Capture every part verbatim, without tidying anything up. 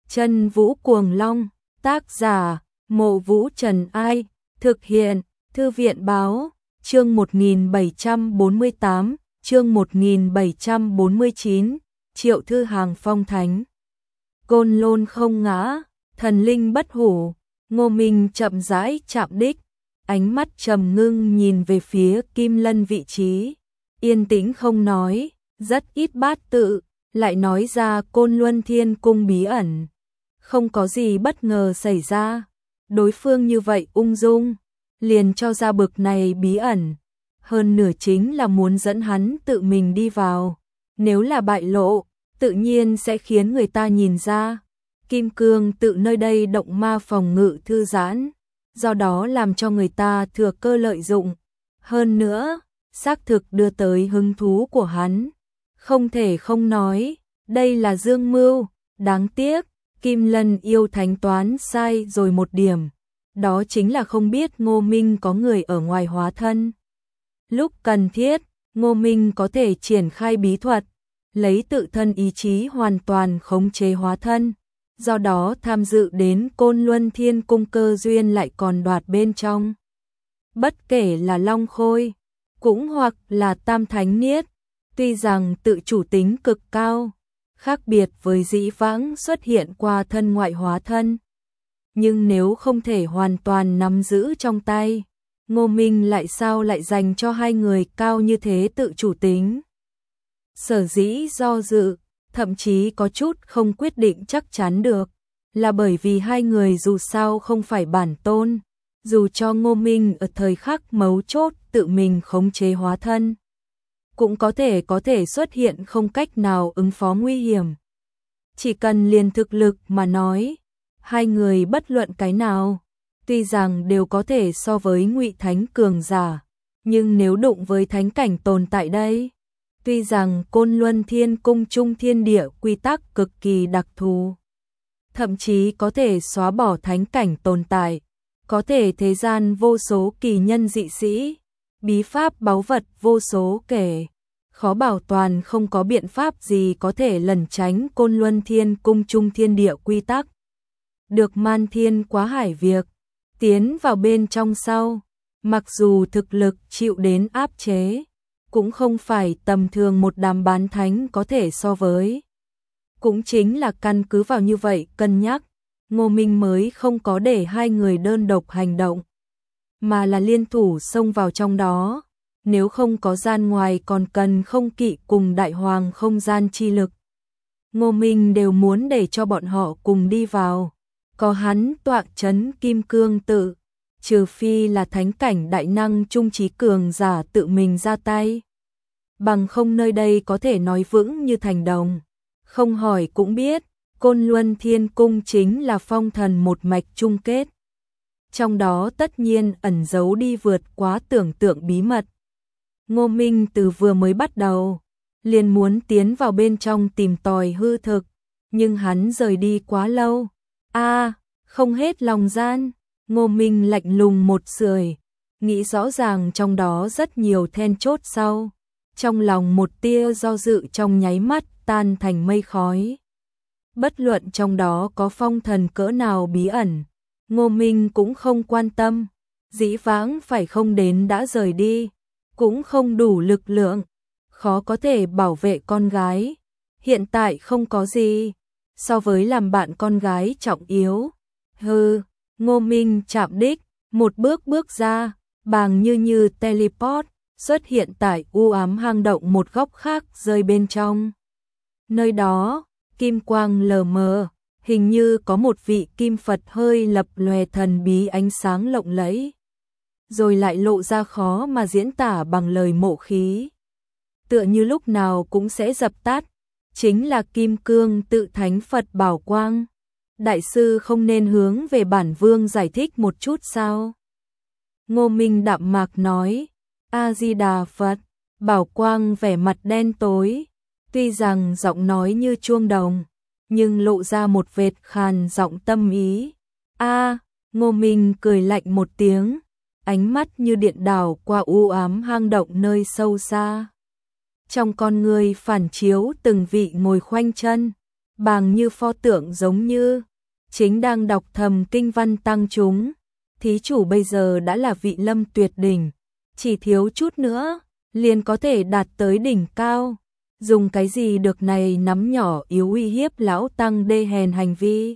Chân Vũ Cuồng Long, tác giả, Mộ Vũ Trần Ai, thực hiện, Thư viện Báo, chương một nghìn bảy trăm bốn mươi tám, chương một nghìn bảy trăm bốn mươi chín, Triệu Thư Hàng phong thánh. Côn Lôn không ngã, thần linh bất hủ, Ngô Minh chậm rãi chạm đích, ánh mắt trầm ngưng nhìn về phía Kim Lân vị trí, yên tĩnh không nói, rất ít bát tự, lại nói ra Côn Luân Thiên Cung bí ẩn. Không có gì bất ngờ xảy ra, đối phương như vậy ung dung, liền cho ra bực này bí ẩn, hơn nửa chính là muốn dẫn hắn tự mình đi vào, nếu là bại lộ, tự nhiên sẽ khiến người ta nhìn ra. Kim cương tự nơi đây động ma phòng ngự thư giãn, do đó làm cho người ta thừa cơ lợi dụng. Hơn nữa, xác thực đưa tới hứng thú của hắn. Không thể không nói, đây là dương mưu, đáng tiếc, Kim Lân yêu thánh toán sai rồi một điểm. Đó chính là không biết Ngô Minh có người ở ngoài hóa thân. Lúc cần thiết, Ngô Minh có thể triển khai bí thuật, lấy tự thân ý chí hoàn toàn khống chế hóa thân. Do đó tham dự đến Côn Luân Thiên Cung cơ duyên lại còn đoạt bên trong. Bất kể là Long Khôi, cũng hoặc là Tam Thánh Niết, tuy rằng tự chủ tính cực cao, khác biệt với dĩ vãng xuất hiện qua thân ngoại hóa thân. Nhưng nếu không thể hoàn toàn nắm giữ trong tay, Ngô Minh lại sao lại dành cho hai người cao như thế tự chủ tính. Sở dĩ do dự, thậm chí có chút không quyết định chắc chắn được, là bởi vì hai người dù sao không phải bản tôn, dù cho Ngô Minh ở thời khắc mấu chốt tự mình khống chế hóa thân, cũng có thể có thể xuất hiện không cách nào ứng phó nguy hiểm. Chỉ cần liền thực lực mà nói, hai người bất luận cái nào, tuy rằng đều có thể so với Ngụy Thánh cường giả, nhưng nếu đụng với thánh cảnh tồn tại đây, tuy rằng Côn Luân Thiên Cung trung thiên địa quy tắc cực kỳ đặc thù, thậm chí có thể xóa bỏ thánh cảnh tồn tại, có thể thế gian vô số kỳ nhân dị sĩ, bí pháp báu vật vô số kể, khó bảo toàn không có biện pháp gì có thể lẩn tránh Côn Luân Thiên Cung trung thiên địa quy tắc. Được man thiên quá hải việc, tiến vào bên trong sau, mặc dù thực lực chịu đến áp chế, cũng không phải tầm thường một đám bán thánh có thể so với. Cũng chính là căn cứ vào như vậy cân nhắc, Ngô Minh mới không có để hai người đơn độc hành động, mà là liên thủ xông vào trong đó, nếu không có gian ngoài còn cần không kỵ cùng đại hoàng không gian chi lực. Ngô Minh đều muốn để cho bọn họ cùng đi vào, có hắn tọa chấn kim cương tự, trừ phi là thánh cảnh đại năng trung trí cường giả tự mình ra tay. Bằng không nơi đây có thể nói vững như thành đồng. Không hỏi cũng biết, Côn Luân Thiên Cung chính là phong thần một mạch chung kết. Trong đó tất nhiên ẩn giấu đi vượt quá tưởng tượng bí mật. Ngô Minh từ vừa mới bắt đầu, liền muốn tiến vào bên trong tìm tòi hư thực, nhưng hắn rời đi quá lâu. A, à, không hết lòng gian, Ngô Minh lạnh lùng một sưởi, nghĩ rõ ràng trong đó rất nhiều then chốt sau. Trong lòng một tia do dự trong nháy mắt tan thành mây khói. Bất luận trong đó có phong thần cỡ nào bí ẩn, Ngô Minh cũng không quan tâm, dĩ vãng phải không đến đã rời đi, cũng không đủ lực lượng, khó có thể bảo vệ con gái, hiện tại không có gì, so với làm bạn con gái trọng yếu. Hừ, Ngô Minh chạm đích, một bước bước ra, bàng như như teleport, xuất hiện tại u ám hang động một góc khác rơi bên trong. Nơi đó, kim quang lờ mờ, hình như có một vị kim Phật hơi lập lòe thần bí ánh sáng lộng lẫy, rồi lại lộ ra khó mà diễn tả bằng lời mộ khí. Tựa như lúc nào cũng sẽ dập tắt, chính là kim cương tự thánh Phật bảo quang. Đại sư không nên hướng về bản vương giải thích một chút sao? Ngô Minh đạm mạc nói, A-di-đà Phật, bảo quang vẻ mặt đen tối, tuy rằng giọng nói như chuông đồng, nhưng lộ ra một vệt khàn giọng tâm ý. A, Ngô Minh cười lạnh một tiếng, ánh mắt như điện đảo qua u ám hang động nơi sâu xa. Trong con người phản chiếu từng vị ngồi khoanh chân, bàng như pho tượng giống như chính đang đọc thầm kinh văn tăng chúng. Thí chủ bây giờ đã là vị lâm tuyệt đỉnh, chỉ thiếu chút nữa liền có thể đạt tới đỉnh cao. Dùng cái gì được này nắm nhỏ yếu uy hiếp lão tăng đê hèn hành vi.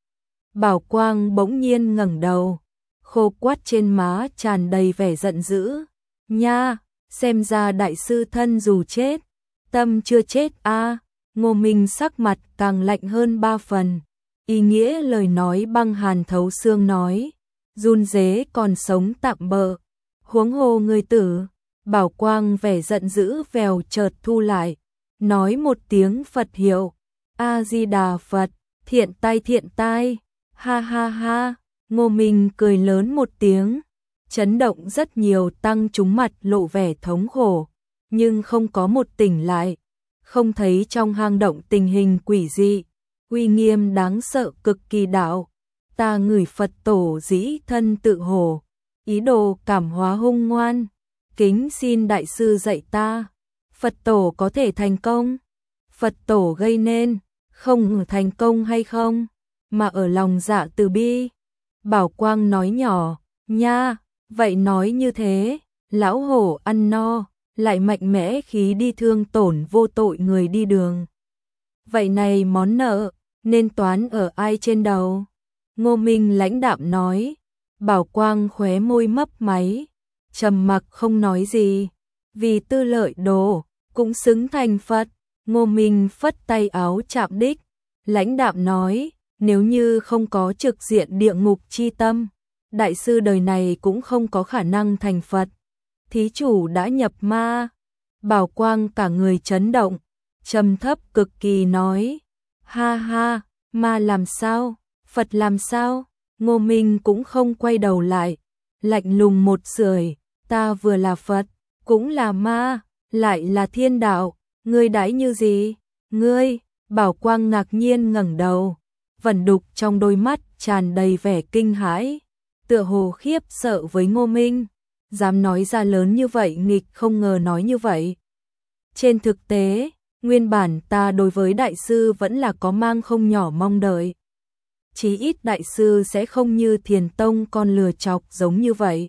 Bảo Quang bỗng nhiên ngẩng đầu, khô quắt trên má tràn đầy vẻ giận dữ. Nha, xem ra đại sư thân dù chết, tâm chưa chết a. À. Ngô Minh sắc mặt càng lạnh hơn ba phần, ý nghĩa lời nói băng hàn thấu xương nói, run rế còn sống tạm bợ, huống hồ người tử. Bảo Quang vẻ giận dữ vèo chợt thu lại, nói một tiếng Phật hiệu, A Di Đà Phật, thiện tai thiện tai, ha ha ha. Ngô Minh cười lớn một tiếng, chấn động rất nhiều tăng chúng mặt lộ vẻ thống khổ, nhưng không có một tỉnh lại, không thấy trong hang động tình hình quỷ dị, uy nghiêm đáng sợ cực kỳ đạo. Ta ngửi Phật tổ dĩ thân tự hồ, ý đồ cảm hóa hung ngoan, kính xin đại sư dạy ta, Phật tổ có thể thành công, Phật tổ gây nên, không thành công hay không, mà ở lòng dạ từ bi. Bảo Quang nói nhỏ, nha, vậy nói như thế, lão hổ ăn no, lại mạnh mẽ khí đi thương tổn vô tội người đi đường. Vậy này món nợ, nên toán ở ai trên đầu? Ngô Minh lãnh đạm nói. Bảo Quang khóe môi mấp máy, trầm mặc không nói gì, vì tư lợi đồ, cũng xứng thành Phật. Ngô Minh phất tay áo chạm đích, lãnh đạm nói, nếu như không có trực diện địa ngục chi tâm, đại sư đời này cũng không có khả năng thành Phật. Thí chủ đã nhập ma. Bảo Quang cả người chấn động, trầm thấp cực kỳ nói, ha ha, ma làm sao, Phật làm sao? Ngô Minh cũng không quay đầu lại, lạnh lùng một sưởi, ta vừa là Phật, cũng là ma, lại là thiên đạo, ngươi đãi như gì? Ngươi? Bảo Quang ngạc nhiên ngẩng đầu, vẩn đục trong đôi mắt tràn đầy vẻ kinh hãi, tựa hồ khiếp sợ với Ngô Minh, dám nói ra lớn như vậy, nghịch không ngờ nói như vậy. Trên thực tế, nguyên bản ta đối với đại sư vẫn là có mang không nhỏ mong đợi. Chí ít đại sư sẽ không như Thiền Tông con lừa chọc giống như vậy.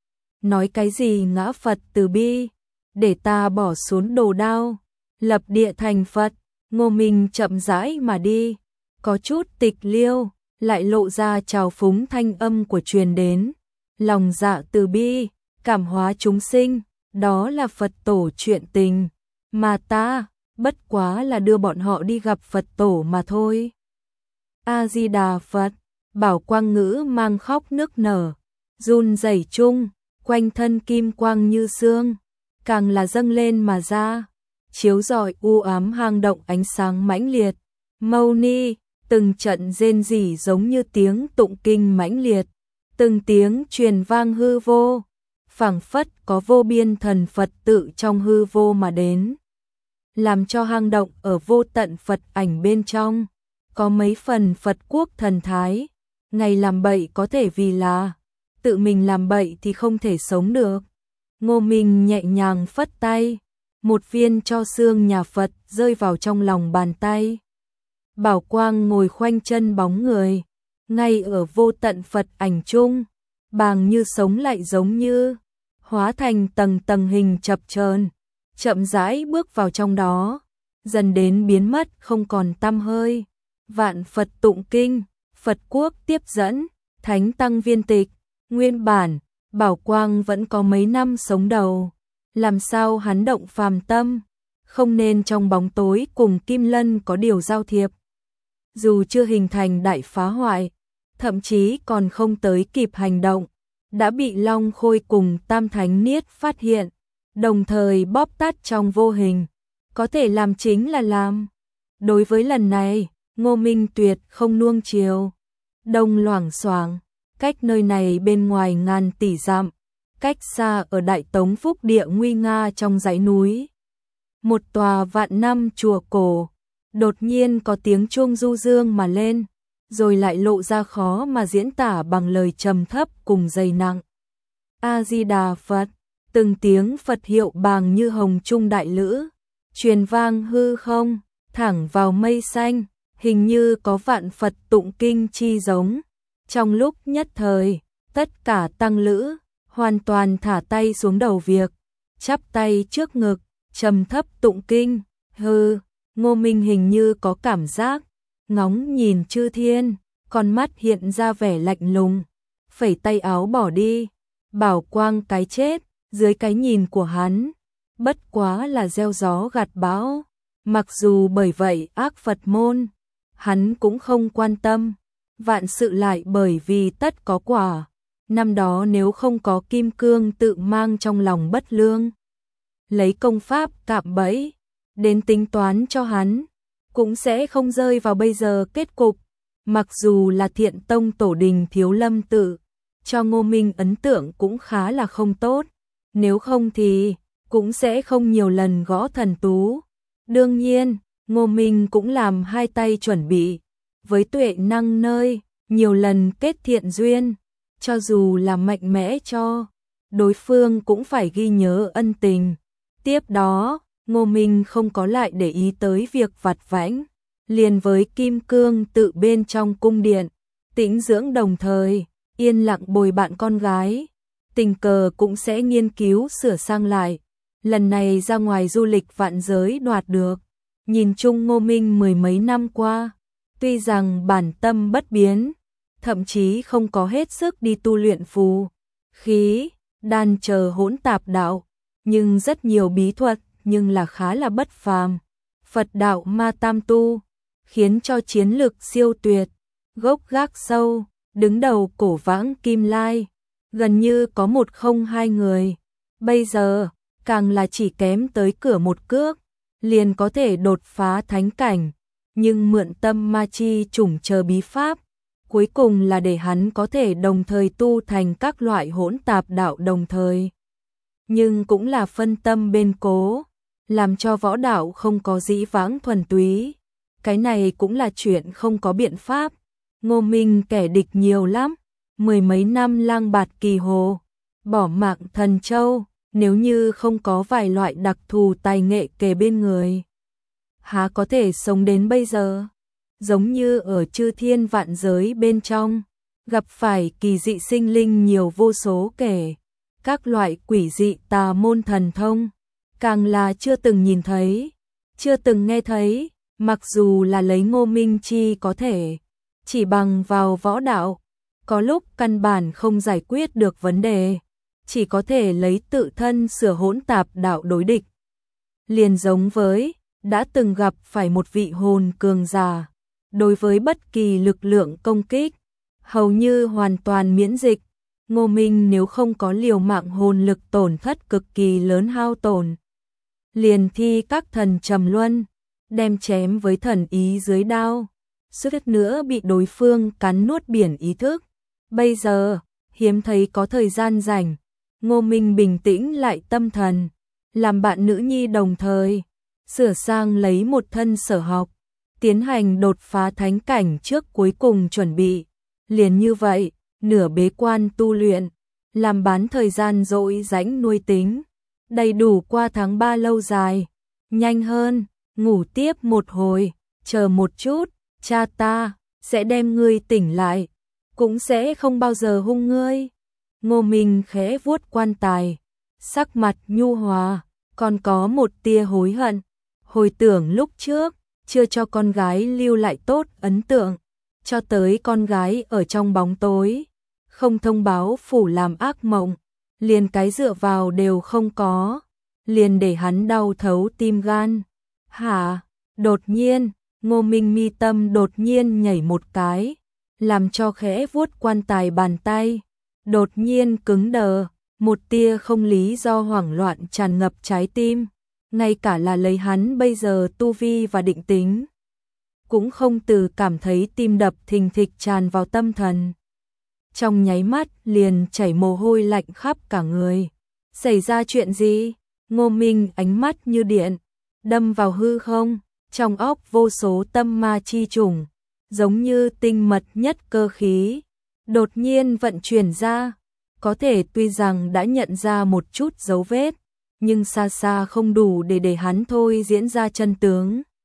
Nói cái gì ngã Phật từ bi, để ta bỏ xuống đồ đao, lập địa thành Phật. Ngô Minh chậm rãi mà đi, có chút tịch liêu, lại lộ ra trào phúng thanh âm của truyền đến. Lòng dạ từ bi, cảm hóa chúng sinh, đó là Phật tổ chuyện tình, mà ta, bất quá là đưa bọn họ đi gặp Phật tổ mà thôi. A Di Đà Phật. Bảo Quang ngữ mang khóc nức nở, run rẩy chung, quanh thân kim quang như xương, càng là dâng lên mà ra, chiếu rọi u ám hang động ánh sáng mãnh liệt. Mâu ni, từng trận rên rỉ giống như tiếng tụng kinh mãnh liệt, từng tiếng truyền vang hư vô, phảng phất có vô biên thần Phật tự trong hư vô mà đến, làm cho hang động ở vô tận Phật ảnh bên trong có mấy phần Phật quốc thần thái. Ngày làm bậy có thể vì là, tự mình làm bậy thì không thể sống được. Ngô Minh nhẹ nhàng phất tay, một viên tro xương nhà Phật rơi vào trong lòng bàn tay. Bảo Quang ngồi khoanh chân bóng người, ngay ở vô tận Phật ảnh chung, bàng như sống lại giống như, hóa thành tầng tầng hình chập chờn, chậm rãi bước vào trong đó, dần đến biến mất không còn tăm hơi. Vạn Phật tụng kinh, Phật quốc tiếp dẫn, thánh tăng viên tịch. Nguyên bản, Bảo Quang vẫn có mấy năm sống đầu, làm sao hắn động phàm tâm, không nên trong bóng tối cùng Kim Lân có điều giao thiệp. Dù chưa hình thành đại phá hoại, thậm chí còn không tới kịp hành động, đã bị Long Khôi cùng Tam Thánh Niết phát hiện, đồng thời bóp tát trong vô hình, có thể làm chính là làm. Đối với lần này, Ngô Minh tuyệt không nuông chiều. Đông loảng xoảng, cách nơi này bên ngoài ngàn tỷ dặm, cách xa ở Đại Tống Phúc địa nguy nga trong dãy núi. Một tòa vạn năm chùa cổ, đột nhiên có tiếng chuông du dương mà lên, rồi lại lộ ra khó mà diễn tả bằng lời trầm thấp cùng dày nặng. A Di Đà Phật, từng tiếng Phật hiệu bàng như hồng trung đại lữ, truyền vang hư không, thẳng vào mây xanh, hình như có vạn Phật tụng kinh chi giống. Trong lúc nhất thời, tất cả tăng lữ hoàn toàn thả tay xuống đầu việc, chắp tay trước ngực, trầm thấp tụng kinh. Hừ, Ngô Minh hình như có cảm giác, ngóng nhìn chư thiên, con mắt hiện ra vẻ lạnh lùng, phẩy tay áo bỏ đi, bảo quang cái chết, dưới cái nhìn của hắn, bất quá là gieo gió gặt bão, mặc dù bởi vậy ác Phật môn, hắn cũng không quan tâm, vạn sự lại bởi vì tất có quả, năm đó nếu không có kim cương tự mang trong lòng bất lương, lấy công pháp cạm bẫy, đến tính toán cho hắn, cũng sẽ không rơi vào bây giờ kết cục, mặc dù là Thiện Tông tổ đình Thiếu Lâm tự, cho Ngô Minh ấn tượng cũng khá là không tốt, nếu không thì cũng sẽ không nhiều lần gõ thần tú. Đương nhiên, Ngô Minh cũng làm hai tay chuẩn bị, với tuệ năng nơi, nhiều lần kết thiện duyên, cho dù là mạnh mẽ cho, đối phương cũng phải ghi nhớ ân tình. Tiếp đó, Ngô Minh không có lại để ý tới việc vặt vãnh, liền với kim cương tự bên trong cung điện, tĩnh dưỡng đồng thời, yên lặng bồi bạn con gái, tình cờ cũng sẽ nghiên cứu sửa sang lại. Lần này ra ngoài du lịch vạn giới đoạt được, nhìn chung Ngô Minh mười mấy năm qua, tuy rằng bản tâm bất biến, thậm chí không có hết sức đi tu luyện phù, khí, đan chờ hỗn tạp đạo, nhưng rất nhiều bí thuật nhưng là khá là bất phàm. Phật đạo ma tam tu, khiến cho chiến lực siêu tuyệt, gốc gác sâu, đứng đầu cổ vãng Kim Lai, gần như có một không hai người. Bây giờ, càng là chỉ kém tới cửa một cước, liền có thể đột phá thánh cảnh, nhưng mượn tâm ma chi chủng chờ bí pháp, cuối cùng là để hắn có thể đồng thời tu thành các loại hỗn tạp đạo đồng thời. Nhưng cũng là phân tâm bên cố, làm cho võ đạo không có dĩ vãng thuần túy. Cái này cũng là chuyện không có biện pháp. Ngô Minh kẻ địch nhiều lắm, mười mấy năm lang bạt kỳ hồ, bỏ mạng thần châu, nếu như không có vài loại đặc thù tài nghệ kề bên người, há có thể sống đến bây giờ. Giống như ở chư thiên vạn giới bên trong, gặp phải kỳ dị sinh linh nhiều vô số kể, các loại quỷ dị tà môn thần thông, càng là chưa từng nhìn thấy, chưa từng nghe thấy, mặc dù là lấy Ngô Minh chi có thể, chỉ bằng vào võ đạo, có lúc căn bản không giải quyết được vấn đề, chỉ có thể lấy tự thân sửa hỗn tạp đạo đối địch. Liền giống với, đã từng gặp phải một vị hồn cường giả, đối với bất kỳ lực lượng công kích, hầu như hoàn toàn miễn dịch. Ngô Minh nếu không có liều mạng hồn lực tổn thất cực kỳ lớn hao tổn, liền thi các thần trầm luân, đem chém với thần ý dưới đao, suýt nữa bị đối phương cắn nuốt biển ý thức. Bây giờ, hiếm thấy có thời gian rảnh, Ngô Minh bình tĩnh lại tâm thần, làm bạn nữ nhi đồng thời, sửa sang lấy một thân sở học, tiến hành đột phá thánh cảnh trước cuối cùng chuẩn bị. Liền như vậy, nửa bế quan tu luyện, làm bán thời gian dỗi rãnh nuôi tính, đầy đủ qua tháng ba lâu dài. Nhanh hơn, ngủ tiếp một hồi, chờ một chút, cha ta sẽ đem ngươi tỉnh lại, cũng sẽ không bao giờ hung ngươi. Ngô Minh khẽ vuốt quan tài, sắc mặt nhu hòa, còn có một tia hối hận, hồi tưởng lúc trước, chưa cho con gái lưu lại tốt ấn tượng, cho tới con gái ở trong bóng tối, không thông báo phủ làm ác mộng, liền cái dựa vào đều không có, liền để hắn đau thấu tim gan. Hả? Đột nhiên, Ngô Minh mi tâm đột nhiên nhảy một cái, làm cho khẽ vuốt quan tài bàn tay, đột nhiên cứng đờ, một tia không lý do hoảng loạn tràn ngập trái tim, ngay cả là lấy hắn bây giờ tu vi và định tính, cũng không từ cảm thấy tim đập thình thịch tràn vào tâm thần. Trong nháy mắt liền chảy mồ hôi lạnh khắp cả người. Xảy ra chuyện gì? Ngô Minh ánh mắt như điện, đâm vào hư không, trong óc vô số tâm ma chi trùng, giống như tinh mật nhất cơ khí, đột nhiên vận chuyển ra, có thể tuy rằng đã nhận ra một chút dấu vết, nhưng xa xa không đủ để để hắn thôi diễn ra chân tướng.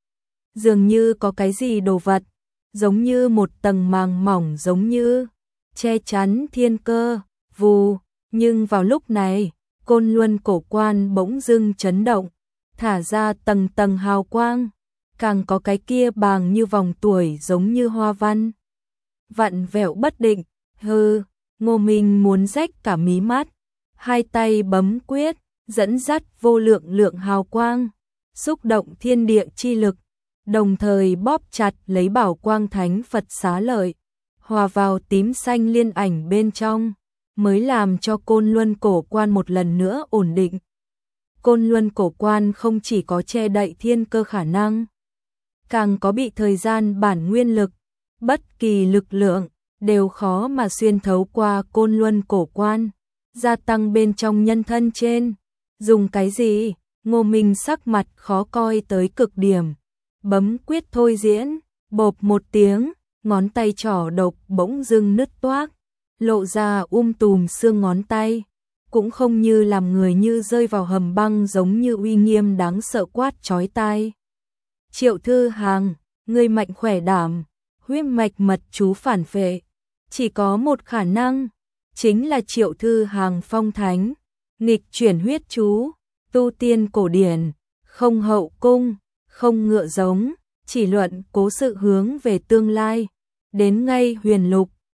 dường như có cái gì đồ vật, giống như một tầng màng mỏng giống như che chắn thiên cơ, vù, nhưng vào lúc này, Côn Luân cổ quan bỗng dưng chấn động, thả ra tầng tầng hào quang, càng có cái kia bàng như vòng tuổi giống như hoa văn. Vặn vẹo bất định, hừ, Ngô Minh muốn rách cả mí mắt, hai tay bấm quyết, dẫn dắt vô lượng lượng hào quang, xúc động thiên địa chi lực, đồng thời bóp chặt lấy bảo quang thánh Phật xá lợi, hòa vào tím xanh liên ảnh bên trong, mới làm cho Côn Luân cổ quan một lần nữa ổn định. Côn Luân cổ quan không chỉ có che đậy thiên cơ khả năng, càng có bị thời gian bản nguyên lực, bất kỳ lực lượng đều khó mà xuyên thấu qua Côn Luân cổ quan, gia tăng bên trong nhân thân trên. Dùng cái gì? Ngô Minh sắc mặt khó coi tới cực điểm, bấm quyết thôi diễn, bộp một tiếng, ngón tay trỏ độc bỗng dưng nứt toác, lộ ra um tùm xương ngón tay, cũng không như làm người như rơi vào hầm băng giống như uy nghiêm đáng sợ quát chói tai. Triệu Thư Hàng, người mạnh khỏe đảm, huyết mạch mật chú phản phệ, chỉ có một khả năng, chính là Triệu Thư Hàng phong thánh, nghịch chuyển huyết chú, tu tiên cổ điển, không hậu cung, không ngựa giống, chỉ luận cố sự hướng về tương lai, đến ngay huyền lục,